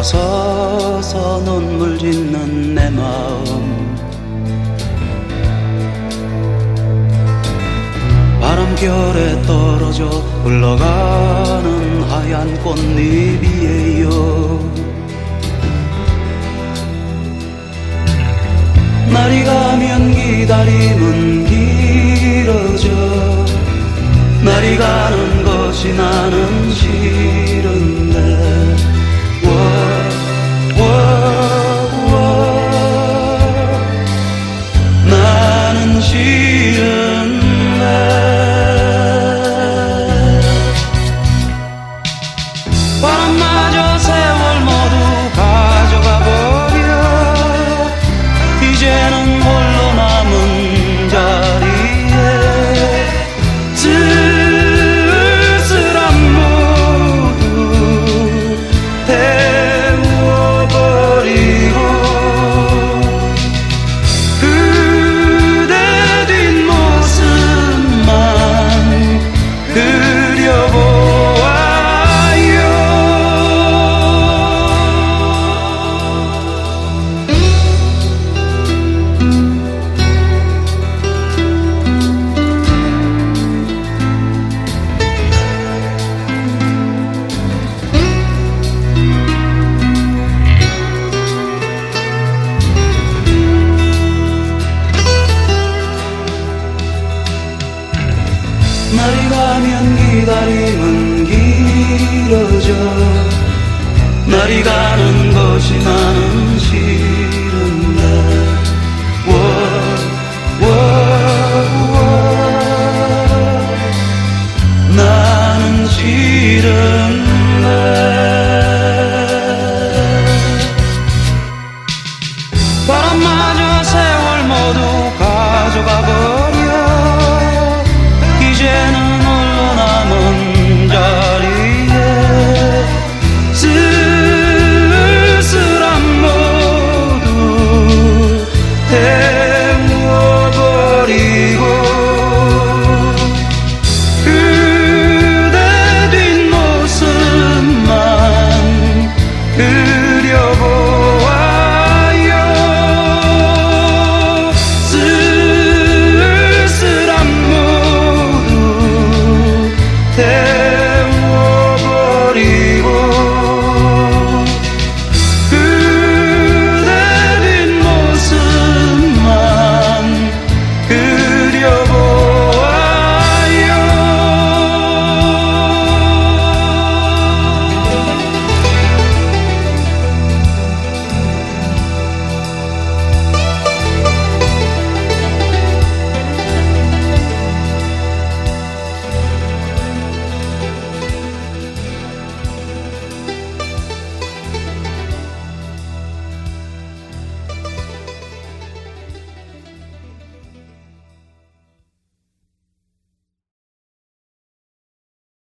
서서 눈물 짓는 내 마음, 바람결에 떨어져 흘러가는 하얀 꽃잎이에요. 날이 가면 기다림은 길어져, 날이 가는 것이 나는 싫은데, 나는 싫은데. 바람마저 세월 모두 가져가 버려, 이제는 홀로 남은 자리에 쓸쓸한 모두 태워버리고, 그대 뒷모습만 그려보아요. 날이 가면 기다림은 길어져, 날이 가는 것이 나는